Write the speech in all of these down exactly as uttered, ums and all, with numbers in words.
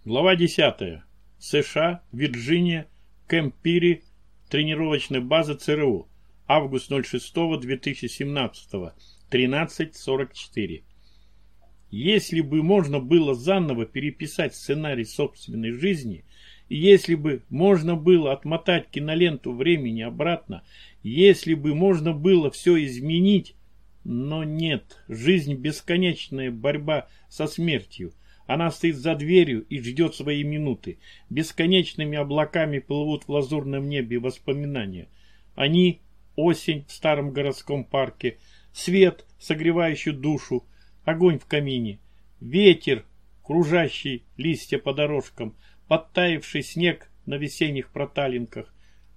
Глава десятая. США, Вирджиния, Кэмп Пири, тренировочная база ЦРУ. Август шестого две тысячи семнадцатого. тринадцать сорок четыре. Если бы можно было заново переписать сценарий собственной жизни, и если бы можно было отмотать киноленту времени обратно, если бы можно было все изменить, но нет, жизнь бесконечная борьба со смертью. Она стоит за дверью и ждет своей минуты. Бесконечными облаками плывут в лазурном небе воспоминания. Они — осень в старом городском парке, свет, согревающий душу, огонь в камине, ветер, кружащий листья по дорожкам, подтаявший снег на весенних проталинках.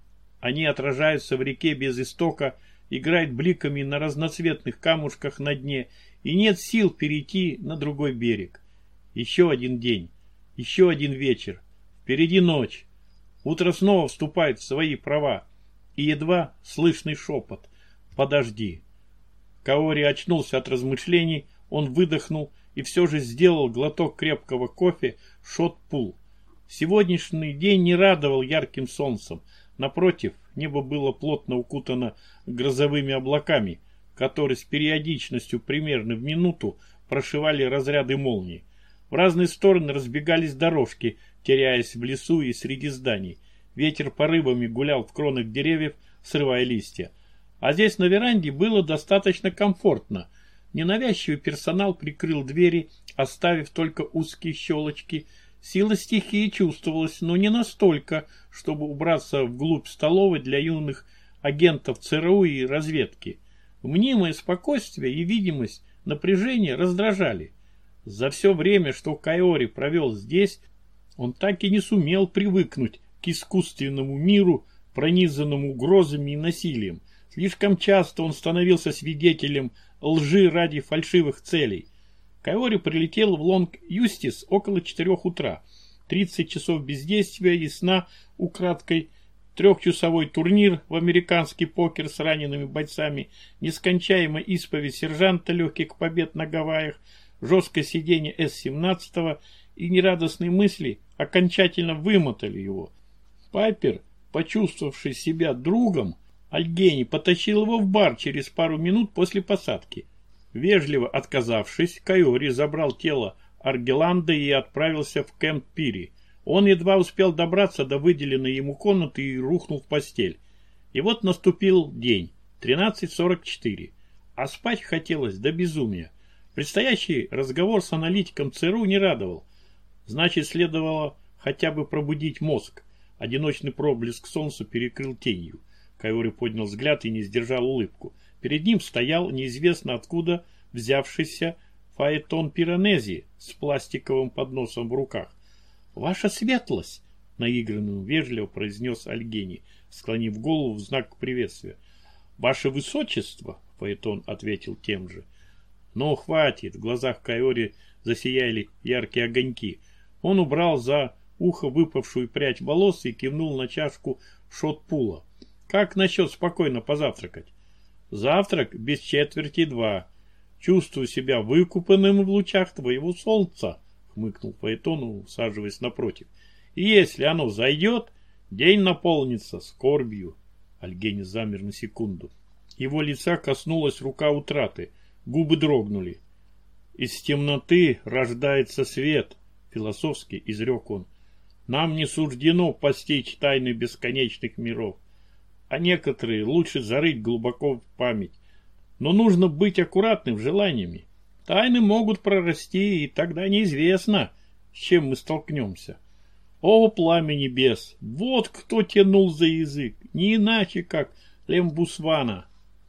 Они отражаются в реке без истока, играют бликами на разноцветных камушках на дне, и нет сил перейти на другой берег. Еще один день, еще один вечер, впереди ночь. Утро снова вступает в свои права, и едва слышный шепот: «Подожди». Каори очнулся от размышлений, он выдохнул и все же сделал глоток крепкого кофе шот-пул. Сегодняшний день не радовал ярким солнцем. Напротив, небо было плотно укутано грозовыми облаками, которые с периодичностью примерно в минуту прошивали разряды молний. В разные стороны разбегались дорожки, теряясь в лесу и среди зданий. Ветер порывами гулял в кронах деревьев, срывая листья. А здесь на веранде было достаточно комфортно. Ненавязчивый персонал прикрыл двери, оставив только узкие щелочки. Сила стихии чувствовалась, но не настолько, чтобы убраться вглубь столовой для юных агентов ЦРУ и разведки. Мнимое спокойствие и видимость напряжения раздражали. За все время, что Каори провел здесь, он так и не сумел привыкнуть к искусственному миру, пронизанному угрозами и насилием. Слишком часто он становился свидетелем лжи ради фальшивых целей. Каори прилетел в Лонг-Юстис около четырех утра. тридцать часов бездействия и сна украдкой, трехчасовой турнир в американский покер с ранеными бойцами, нескончаемая исповедь сержанта легких побед на Гавайях, жесткое сиденье эс семнадцать и нерадостные мысли окончательно вымотали его. Пайпер, почувствовавший себя другом, Альгени потащил его в бар через пару минут после посадки. Вежливо отказавшись, Каори забрал тело Аргеланда и отправился в Кэмп Пири. Он едва успел добраться до выделенной ему комнаты и рухнул в постель. И вот наступил день, тринадцать сорок четыре, а спать хотелось до безумия. Предстоящий разговор с аналитиком ЦРУ не радовал. Значит, следовало хотя бы пробудить мозг. Одиночный проблеск солнца перекрыл тенью. Каори поднял взгляд и не сдержал улыбку. Перед ним стоял неизвестно откуда взявшийся Фаэтон Пиранези с пластиковым подносом в руках. «Ваша светлость!» — наигранно вежливо произнес Альгени, склонив голову в знак приветствия. «Ваше высочество!» — Фаэтон ответил тем же. «Ну, хватит!» — в глазах Каори засияли яркие огоньки. Он убрал за ухо выпавшую прядь волос и кивнул на чашку шот-пула. «Как насчет спокойно позавтракать?» «Завтрак без четверти два. Чувствую себя выкупанным в лучах твоего солнца», — хмыкнул Фаэтон, усаживаясь напротив. «И если оно зайдет, день наполнится скорбью». Альгени замер на секунду. Его лица коснулась рука утраты, губы дрогнули. «Из темноты рождается свет», — философски изрек он. «Нам не суждено постичь тайны бесконечных миров, а некоторые лучше зарыть глубоко в память. Но нужно быть аккуратным желаниями. Тайны могут прорасти, и тогда неизвестно, с чем мы столкнемся. О, пламя небес! Вот кто тянул за язык, не иначе, как Лембусвана».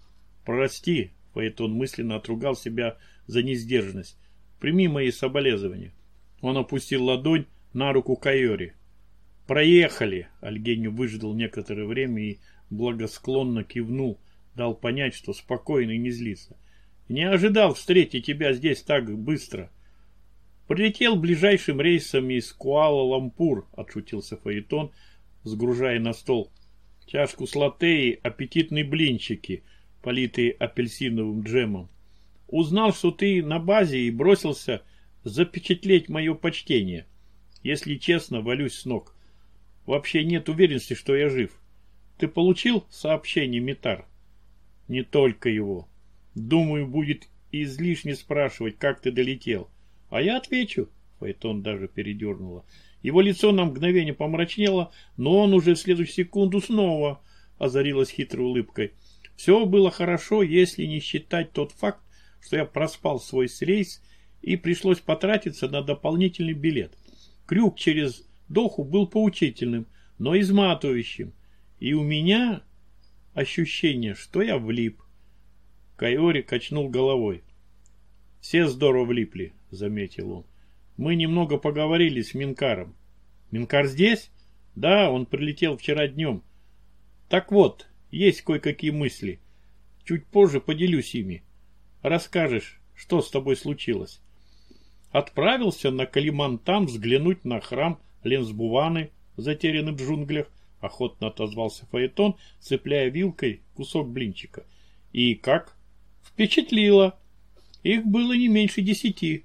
«Прости», — Фаэтон мысленно отругал себя за несдержанность. «Прими мои соболезнования». Он опустил ладонь на руку Каори. «Проехали!» — Альгени выждал некоторое время и благосклонно кивнул, дал понять, что спокойно и не злится. «Не ожидал встретить тебя здесь так быстро». «Прилетел ближайшим рейсом из Куала-Лампур», — отшутился Фаэтон, сгружая на стол чашку с латте и аппетитные блинчики, политые апельсиновым джемом. «Узнал, что ты на базе, и бросился запечатлеть мое почтение». Если честно, валюсь с ног. Вообще нет уверенности, что я жив. Ты получил сообщение, Митар? Не только его. Думаю, будет излишне спрашивать, как ты долетел. А я отвечу. Фаэтон даже передернуло. Его лицо на мгновение помрачнело, но он уже в следующую секунду снова озарилось хитрой улыбкой. Все было хорошо, если не считать тот факт, что я проспал свой рейс и пришлось потратиться на дополнительный билет. Крюк через Доху был поучительным, но изматывающим. И у меня ощущение, что я влип. Кайори качнул головой. Все здорово влипли, заметил он. Мы немного поговорили с Минкаром. Минкар здесь? Да, он прилетел вчера днем. Так вот, есть кое-какие мысли. Чуть позже поделюсь ими. Расскажешь, что с тобой случилось. Отправился на Калимантан взглянуть на храм Ленсбуваны, затерянный в джунглях, охотно отозвался Фаэтон, цепляя вилкой кусок блинчика. И как? Впечатлило. Их было не меньше десяти.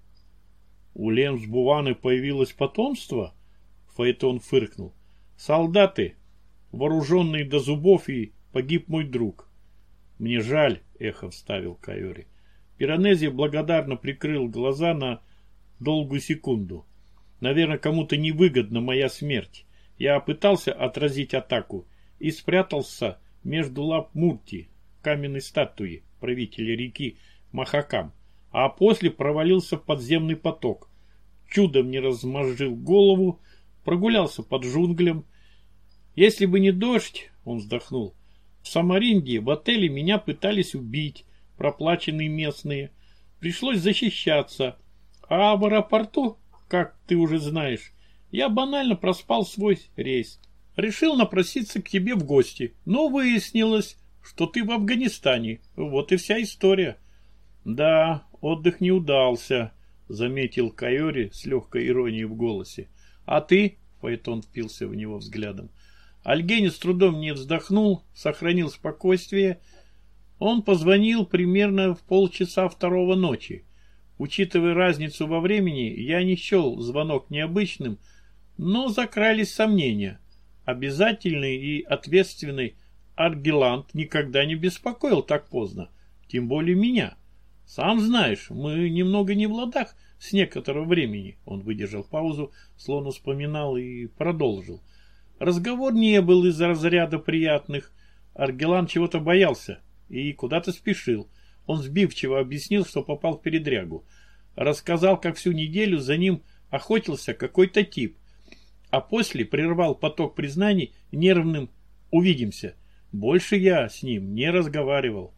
У Ленсбуваны появилось потомство? Фаэтон фыркнул. Солдаты, вооруженные до зубов, и погиб мой друг. Мне жаль, эхо вставил Кайори. Пиранези благодарно прикрыл глаза на долгую секунду. Наверное, кому-то невыгодна моя смерть. Я пытался отразить атаку и спрятался между лап Мурти, каменной статуи правителя реки Махакам, а после провалился в подземный поток. Чудом не размозжил голову, прогулялся под джунглям. Если бы не дождь, он вздохнул, в Самаринде в отеле меня пытались убить, проплаченные местные. Пришлось защищаться. А в аэропорту, как ты уже знаешь, я банально проспал свой рейс. Решил напроситься к тебе в гости, но выяснилось, что ты в Афганистане. Вот и вся история. Да, отдых не удался, заметил Кайори с легкой иронией в голосе. А ты? Фаэтон впился в него взглядом. Альгени с трудом не вздохнул, сохранил спокойствие. Он позвонил примерно в полчаса второго ночи. Учитывая разницу во времени, я не счел звонок необычным, но закрались сомнения. Обязательный и ответственный Аргелант никогда не беспокоил так поздно, тем более меня. Сам знаешь, мы немного не в ладах с некоторого времени. Он выдержал паузу, словно вспоминал, и продолжил. Разговор не был из разряда приятных. Аргелант чего-то боялся и куда-то спешил. Он сбивчиво объяснил, что попал в передрягу. Рассказал, как всю неделю за ним охотился какой-то тип. А после прервал поток признаний нервным «увидимся». Больше я с ним не разговаривал.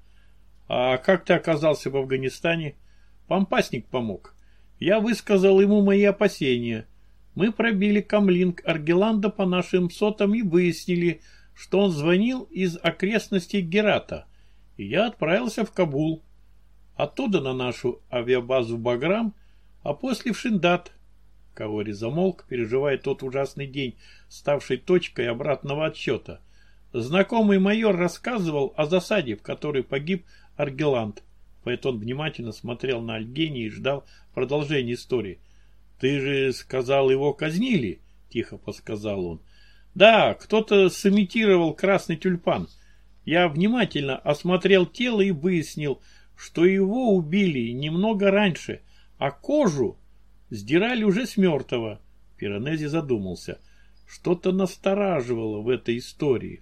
А как ты оказался в Афганистане? Помпасник помог. Я высказал ему мои опасения. Мы пробили камлинг Аргеланда по нашим сотам и выяснили, что он звонил из окрестностей Герата. И я отправился в Кабул. Оттуда на нашу авиабазу Баграм, а после в Шиндат. Каори замолк, переживая тот ужасный день, ставший точкой обратного отсчета. Знакомый майор рассказывал о засаде, в которой погиб Аргеланд. Фаэтон внимательно смотрел на Альгени и ждал продолжения истории. «Ты же сказал, его казнили?» — тихо подсказал он. «Да, кто-то сымитировал красный тюльпан. Я внимательно осмотрел тело и выяснил, что его убили немного раньше, а кожу сдирали уже с мертвого». Пиранези задумался. Что-то настораживало в этой истории.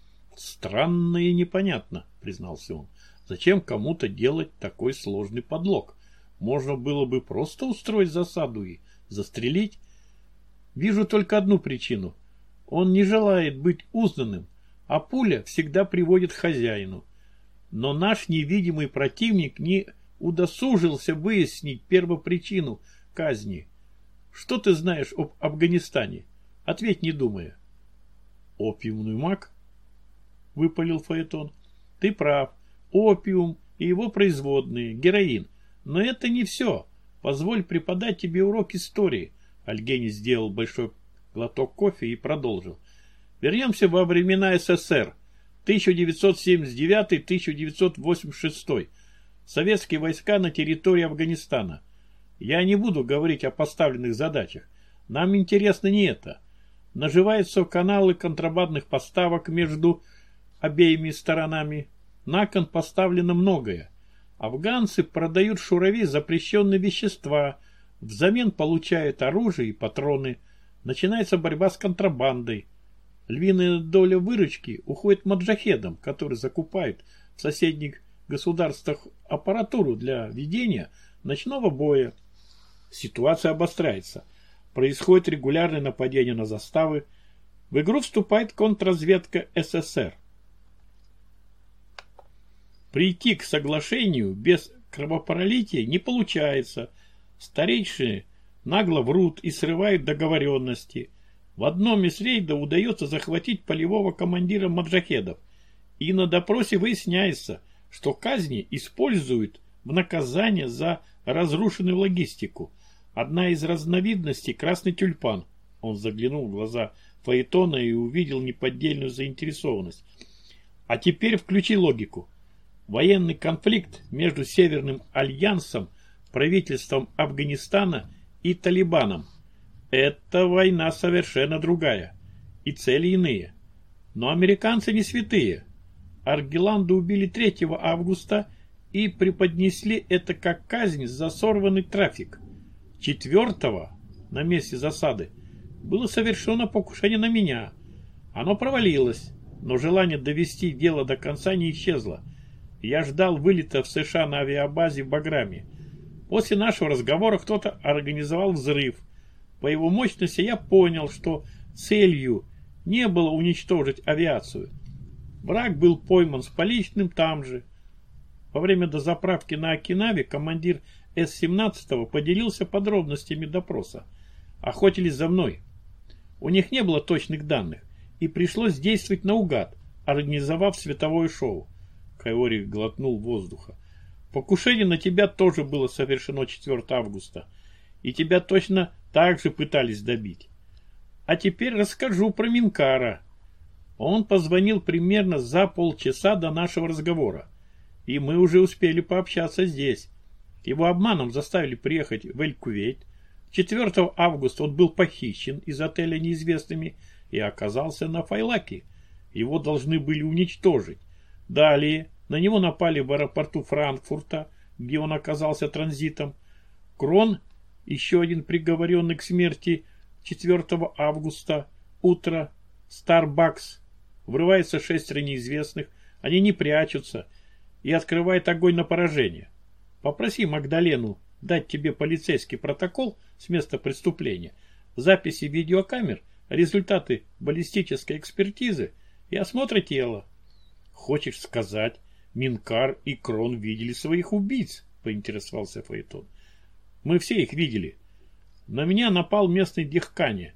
«Странно и непонятно», — признался он. «Зачем кому-то делать такой сложный подлог? Можно было бы просто устроить засаду и застрелить. Вижу только одну причину. Он не желает быть узнанным, а пуля всегда приводит к хозяину. Но наш невидимый противник не удосужился выяснить первопричину казни. Что ты знаешь об Афганистане? Ответь, не думая». «Опиумный маг?» — выпалил Фаэтон. «Ты прав. Опиум и его производные, героин. Но это не все. Позволь преподать тебе урок истории». Альгени сделал большой глоток кофе и продолжил. Вернемся во времена СССР. тысяча девятьсот семьдесят девятый — тысяча девятьсот восемьдесят шестой. Советские войска на территории Афганистана. Я не буду говорить о поставленных задачах. Нам интересно не это. Наживаются каналы контрабандных поставок между обеими сторонами. На кон поставлено многое. Афганцы продают шурави запрещенные вещества, взамен получают оружие и патроны. Начинается борьба с контрабандой. Львиная доля выручки уходит маджахедам, которые закупают в соседних государствах аппаратуру для ведения ночного боя. Ситуация обостряется. Происходит регулярное нападение на заставы. В игру вступает контрразведка СССР. Прийти к соглашению без кровопролития не получается. Старейшины нагло врут и срывают договоренности. В одном из рейдов удается захватить полевого командира маджахедов. И на допросе выясняется, что казни используют в наказание за разрушенную логистику. Одна из разновидностей — красный тюльпан. Он заглянул в глаза Фаэтона и увидел неподдельную заинтересованность. А теперь включи логику. Военный конфликт между Северным альянсом, правительством Афганистана и Талибаном. Эта война совершенно другая. И цели иные. Но американцы не святые. Аргеланда убили третьего августа и преподнесли это как казнь за сорванный трафик. четвёртого на месте засады было совершено покушение на меня. Оно провалилось, но желание довести дело до конца не исчезло. Я ждал вылета в США на авиабазе в Баграме. После нашего разговора кто-то организовал взрыв. По его мощности я понял, что целью не было уничтожить авиацию. Враг был пойман с поличным там же. Во время дозаправки на Окинаве командир эс семнадцать поделился подробностями допроса. Охотились за мной. У них не было точных данных, и пришлось действовать наугад, организовав световое шоу. Кайори глотнул воздуха. Покушение на тебя тоже было совершено четвёртого августа, и тебя точно так же пытались добить. А теперь расскажу про Минкара. Он позвонил примерно за полчаса до нашего разговора, и мы уже успели пообщаться здесь. Его обманом заставили приехать в Эль-Кувейт. четвёртого августа он был похищен из отеля неизвестными и оказался на Файлаке. Его должны были уничтожить. Далее на него напали в аэропорту Франкфурта, где он оказался транзитом. Крон, еще один приговоренный к смерти, четвёртого августа, утро, Starbucks. Врывается шестеро неизвестных, они не прячутся и открывают огонь на поражение. Попроси Магдалену дать тебе полицейский протокол с места преступления, записи видеокамер, результаты баллистической экспертизы и осмотра тела. Хочешь сказать, Минкар и Крон видели своих убийц? Поинтересовался Фаэтон. Мы все их видели. На меня напал местный Дихкани.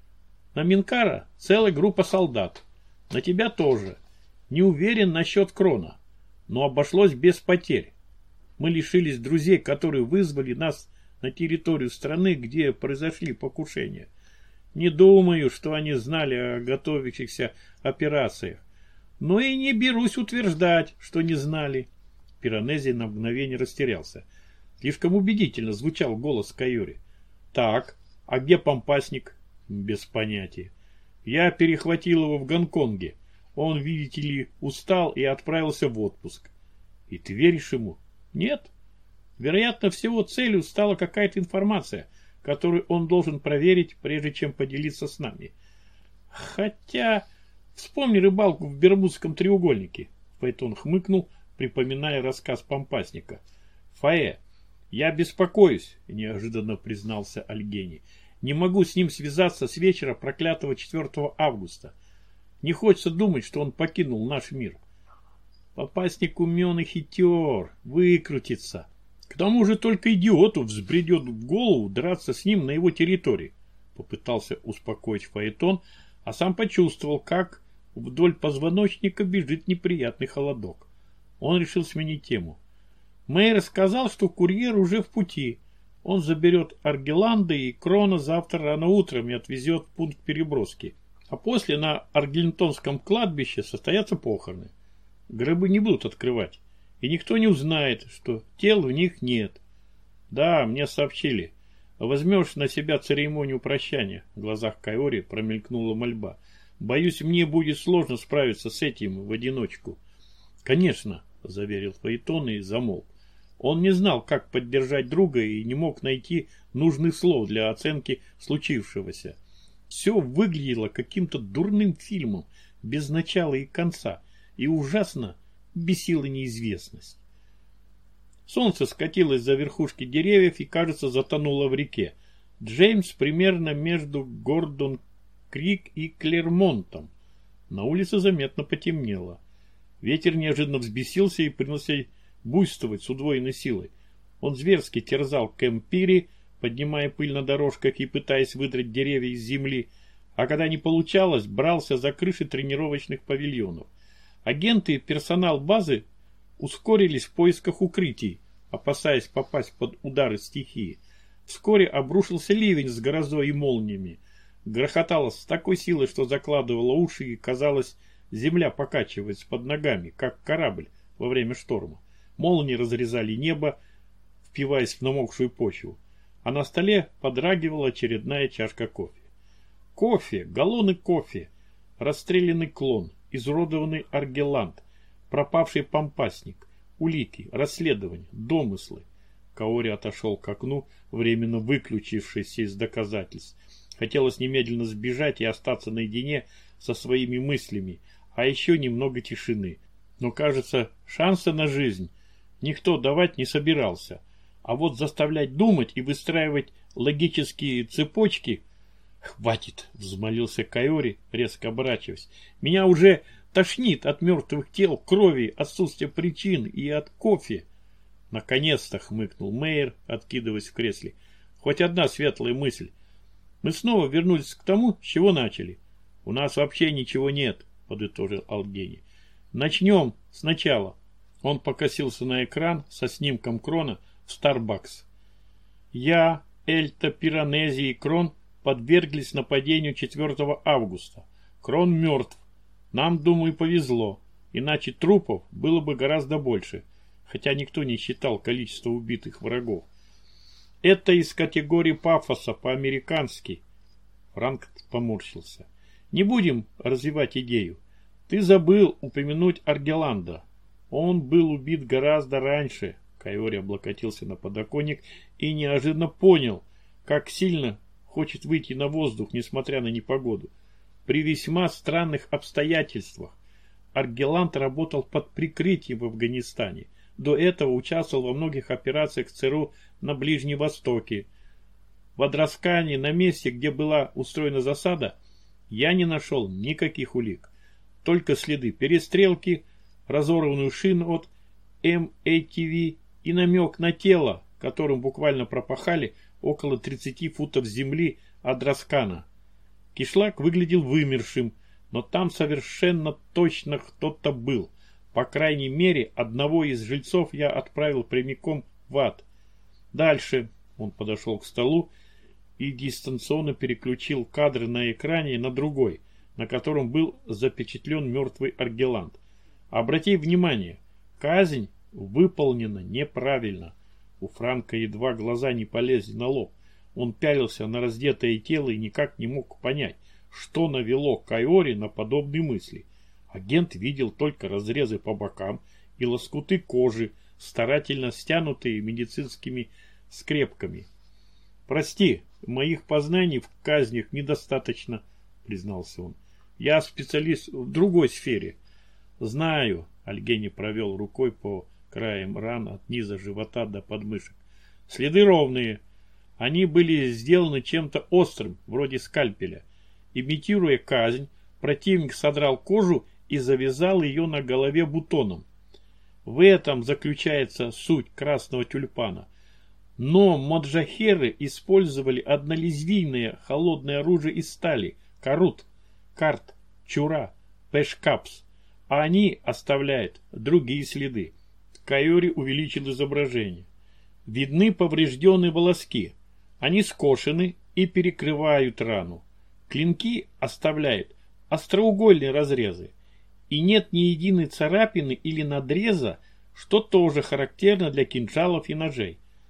На Минкара целая группа солдат. На тебя тоже. Не уверен насчет Крона, но обошлось без потерь. Мы лишились друзей, которые вызвали нас на территорию страны, где произошли покушения. Не думаю, что они знали о готовящихся операциях. Но и не берусь утверждать, что не знали. Пиранези на мгновение растерялся. Слишком убедительно звучал голос Кайори. Так, а где Помпасник? Без понятия. Я перехватил его в Гонконге. Он, видите ли, устал и отправился в отпуск. И ты веришь ему? Нет. Вероятно всего целью стала какая-то информация, которую он должен проверить, прежде чем поделиться с нами. Хотя... Вспомни рыбалку в Бермудском треугольнике. Фаэтон хмыкнул, припоминая рассказ Помпасника. Фаэ, я беспокоюсь, неожиданно признался Альгени. Не могу с ним связаться с вечера проклятого четвёртого августа. Не хочется думать, что он покинул наш мир. Помпасник умен и хитер, выкрутится. К тому же только идиоту взбредет в голову драться с ним на его территории. Попытался успокоить Фаэтон, а сам почувствовал, как вдоль позвоночника бежит неприятный холодок. Он решил сменить тему. Мэй сказал, что курьер уже в пути. Он заберет Аргеланда и Крона завтра рано утром и отвезет в пункт переброски. А после на Аргентонском кладбище состоятся похороны. Гробы не будут открывать, и никто не узнает, что тел в них нет. Да, мне сообщили. возьмешь на себя церемонию прощания?» В глазах Каори промелькнула мольба. «Боюсь, мне будет сложно справиться с этим в одиночку». «Конечно», — заверил Фаэтон и замолк. Он не знал, как поддержать друга и не мог найти нужных слов для оценки случившегося. Все выглядело каким-то дурным фильмом, без начала и конца, и ужасно бесила неизвестность. Солнце скатилось за верхушки деревьев и, кажется, затонуло в реке. Джеймс примерно между Гордон-Крик и Клермонтом. На улице заметно потемнело. Ветер неожиданно взбесился и принялся буйствовать с удвоенной силой. Он зверски терзал Кемпири, поднимая пыль на дорожках и пытаясь выдрать деревья из земли, а когда не получалось, брался за крыши тренировочных павильонов. Агенты и персонал базы ускорились в поисках укрытий, опасаясь попасть под удары стихии. Вскоре обрушился ливень с грозой и молниями. Грохотало с такой силой, что закладывало уши, и, казалось, земля покачивается под ногами, как корабль во время шторма. Молнии разрезали небо, впиваясь в намокшую почву, а на столе подрагивала очередная чашка кофе. Кофе, галлоны кофе, расстрелянный клон, изуродованный аргелант, пропавший пампасник, улики, расследования, домыслы. Каори отошел к окну, временно выключившись из доказательств. Хотелось немедленно сбежать и остаться наедине со своими мыслями, а еще немного тишины. Но, кажется, шансы на жизнь никто давать не собирался. А вот заставлять думать и выстраивать логические цепочки... «Хватит!» — взмолился Каори, резко оборачиваясь. «Меня уже тошнит от мертвых тел, крови, отсутствия причин и от кофе». «Наконец-то!» — хмыкнул Мейер, откидываясь в кресле. «Хоть одна светлая мысль. Мы снова вернулись к тому, с чего начали». «У нас вообще ничего нет», — подытожил Алгени. «Начнем сначала». Он покосился на экран со снимком Крона в Starbucks. «Я, Эльта, Пиранези и Крон подверглись нападению четвёртого августа. Крон мертв. Нам, думаю, повезло, иначе трупов было бы гораздо больше, хотя никто не считал количество убитых врагов. Это из категории пафоса по-американски». Франк поморщился. «Не будем развивать идею. Ты забыл упомянуть Аргеланда. Он был убит гораздо раньше». Каори облокотился на подоконник и неожиданно понял, как сильно хочет выйти на воздух, несмотря на непогоду. При весьма странных обстоятельствах. Аргеланд работал под прикрытием в Афганистане. До этого участвовал во многих операциях ЦРУ на Ближнем Востоке. В Адраскане, на месте, где была устроена засада, я не нашел никаких улик. Только следы перестрелки, разорванную шину от эм эй ти ви и намек на тело, которым буквально пропахали около тридцати футов земли Адраскана. Кишлак выглядел вымершим, но там совершенно точно кто-то был. По крайней мере, одного из жильцов я отправил прямиком в ад. Дальше он подошел к столу и дистанционно переключил кадры на экране на другой, на котором был запечатлен мертвый Аргеланд. Обрати внимание, казнь выполнена неправильно. У Франка едва глаза не полезли на лоб. Он пялился на раздетое тело и никак не мог понять, что навело Каори на подобные мысли. Агент видел только разрезы по бокам и лоскуты кожи, старательно стянутые медицинскими скрепками. «Прости, моих познаний в казнях недостаточно», — признался он. «Я специалист в другой сфере». «Знаю», — Альгени провел рукой по краям ран от низа живота до подмышек. «Следы ровные. Они были сделаны чем-то острым, вроде скальпеля. Имитируя казнь, противник содрал кожу и завязал ее на голове бутоном. В этом заключается суть красного тюльпана. Но моджахеры использовали однолезвийное холодное оружие из стали, карут, карт, чура, пешкапс, а они оставляют другие следы». Каори увеличил изображение. Видны поврежденные волоски. Они скошены и перекрывают рану. Клинки оставляют остроугольные разрезы. И нет ни единой царапины или надреза, что тоже характерно для кинжалов и ножей.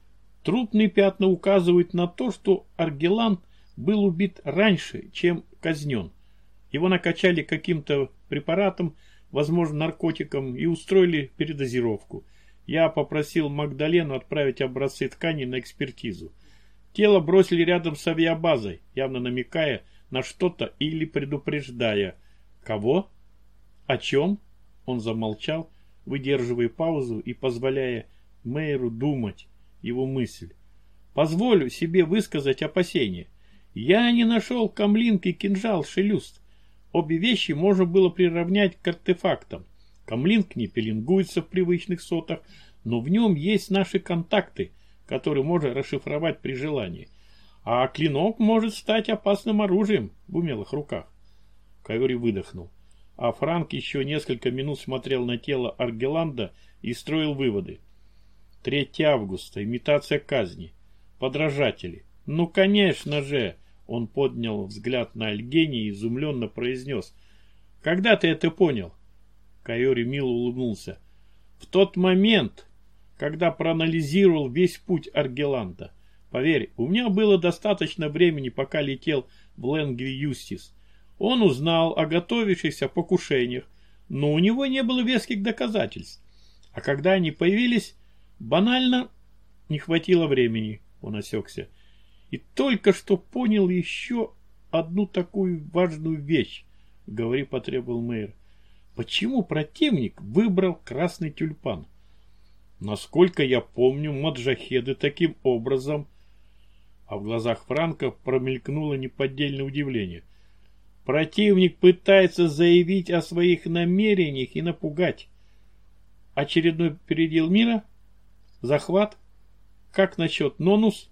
Трупные пятна указывают на то, что Аргелан был убит раньше, чем казнен. Его накачали каким-то препаратом, возможно, наркотиком, и устроили передозировку. Я попросил Магдалену отправить образцы тканей на экспертизу. Тело бросили рядом с авиабазой, явно намекая на что-то или предупреждая. Кого? О чем? Он замолчал, выдерживая паузу и позволяя Мейеру думать его мысль. Позволю себе высказать опасение. Я не нашел камлинг и кинжал Шелюст. Обе вещи можно было приравнять к артефактам. Камлинг не пеленгуется в привычных сотах, но в нем есть наши контакты, которые можно расшифровать при желании. А клинок может стать опасным оружием в умелых руках. Кайори выдохнул. А Франк еще несколько минут смотрел на тело Аргеланда и строил выводы. третьего августа. Имитация казни. Подражатели. Ну, конечно же! Он поднял взгляд на Альгени и изумленно произнес. Когда ты это понял? Кайори мило улыбнулся. В тот момент, когда проанализировал весь путь Аргеланда. Поверь, у меня было достаточно времени, пока летел в Лэнгви Юстис. Он узнал о готовящихся покушениях, но у него не было веских доказательств. А когда они появились, банально не хватило времени, он осекся. И только что понял еще одну такую важную вещь, говори, потребовал мэр. Почему противник выбрал красный тюльпан? Насколько я помню, маджахеды таким образом... А в глазах Франка промелькнуло неподдельное удивление. Противник пытается заявить о своих намерениях и напугать. Очередной передел мира? Захват? Как насчет Нонус?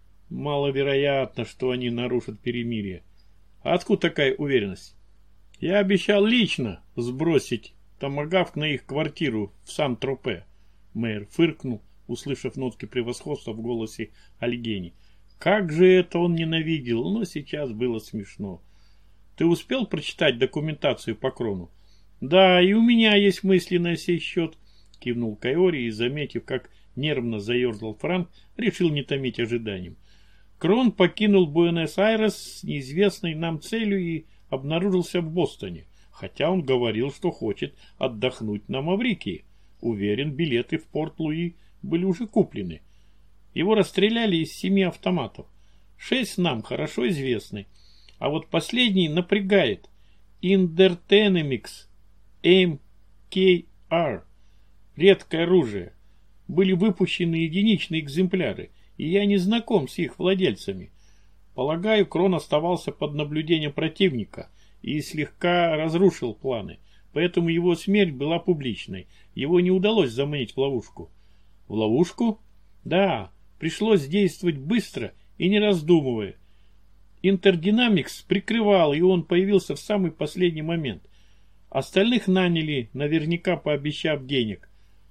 Маловероятно, что они нарушат перемирие. А откуда такая уверенность? Я обещал лично сбросить томагавк на их квартиру в Сан-Тропе. Мэр фыркнул, услышав нотки превосходства в голосе Альгени. Как же это он ненавидел, но сейчас было смешно. Ты успел прочитать документацию по Крону? Да, и у меня есть мысли на сей счет, кивнул Кайори и, заметив, как нервно заерзал Франк, решил не томить ожиданием. Крон покинул Буэнос-Айрес с неизвестной нам целью и обнаружился в Бостоне, хотя он говорил, что хочет отдохнуть на Маврикии. Уверен, билеты в Порт-Луи были уже куплены. Его расстреляли из семи автоматов. Шесть нам хорошо известны. А вот последний напрягает. Индертенемикс эм кей ар. Редкое оружие. Были выпущены единичные экземпляры, и я не знаком с их владельцами. Полагаю, Крон оставался под наблюдением противника и слегка разрушил планы, поэтому его смерть была публичной. Его не удалось заманить в ловушку. В ловушку? Да. Пришлось действовать быстро и не раздумывая. Интердинамикс прикрывал, и он появился в самый последний момент. Остальных наняли, наверняка пообещав денег.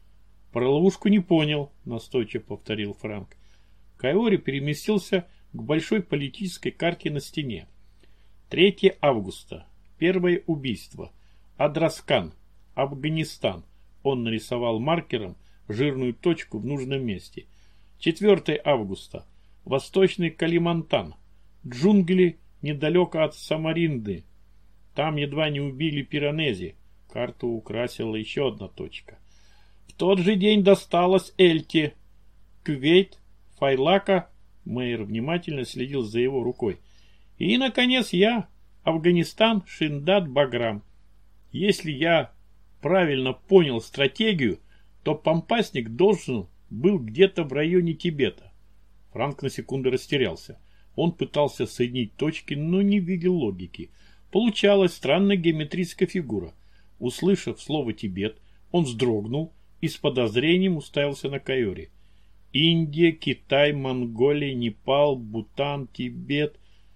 Про ловушку не понял, настойчиво повторил Франк. Кайори переместился к большой политической карте на стене. третьего августа. Первое убийство. Адраскан. Афганистан. Он нарисовал маркером жирную точку в нужном месте. четвёртого августа. Восточный Калимантан. Джунгли недалеко от Самаринды. Там едва не убили Пиранези. Карту украсила еще одна точка. В тот же день досталось Эльте. Кувейт, Файлака. Мейер внимательно следил за его рукой. И, наконец, я. Афганистан, Шиндад, Баграм. Если я правильно понял стратегию, то помпасник должен был где-то в районе Тибета. Франк на секунду растерялся. Он пытался соединить точки, но не видел логики. Получалась странная геометрическая фигура. Услышав слово «Тибет», он вздрогнул и с подозрением уставился на Кайори. Индия, Китай, Монголия, Непал, Бутан, Тибет.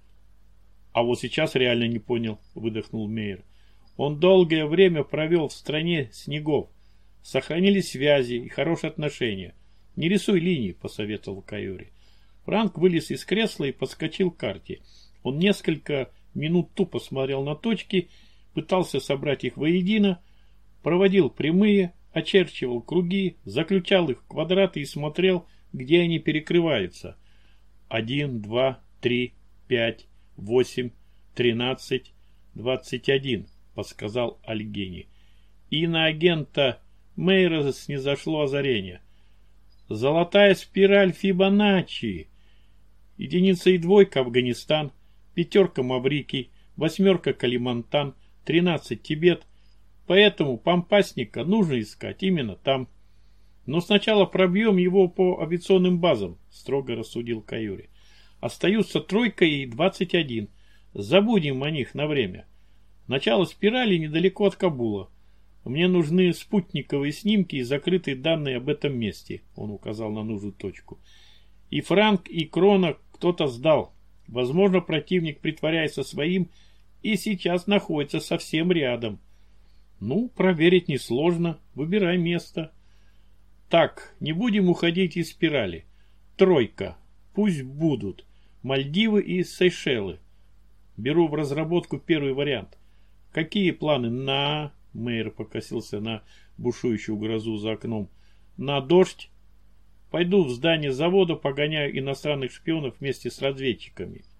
А вот сейчас реально не понял, выдохнул Мейер. Он долгое время провел в стране снегов. Сохранились связи и хорошие отношения. Не рисуй линии, посоветовал Кайори. Франк вылез из кресла и подскочил к карте. Он несколько минут тупо смотрел на точки, пытался собрать их воедино, проводил прямые, очерчивал круги, заключал их в квадраты и смотрел где они перекрываются. Один, два, три, пять, восемь, тринадцать, двадцать один, подсказал Альгини. И на агента Мейера снизошло озарение. Золотая спираль Фибоначчи. Единица и двойка Афганистан, пятерка Маврикий, восьмерка Калимантан, тринадцать Тибет. Поэтому помпасника нужно искать именно там. Но сначала пробьем его по авиационным базам, строго рассудил Каюри. Остаются тройка и двадцать один. Забудем о них на время. Начало спирали недалеко от Кабула. Мне нужны спутниковые снимки и закрытые данные об этом месте. Он указал на нужную точку. И Франк, и Крона кто-то сдал. Возможно, противник притворяется своим и сейчас находится совсем рядом. Ну, проверить несложно. Выбирай место. Так, не будем уходить из спирали. Тройка. Пусть будут. Мальдивы и Сейшелы. Беру в разработку первый вариант. Какие планы на... Мейер покосился на бушующую грозу за окном. На дождь? Пойду в здание завода, погоняю иностранных шпионов вместе с разведчиками.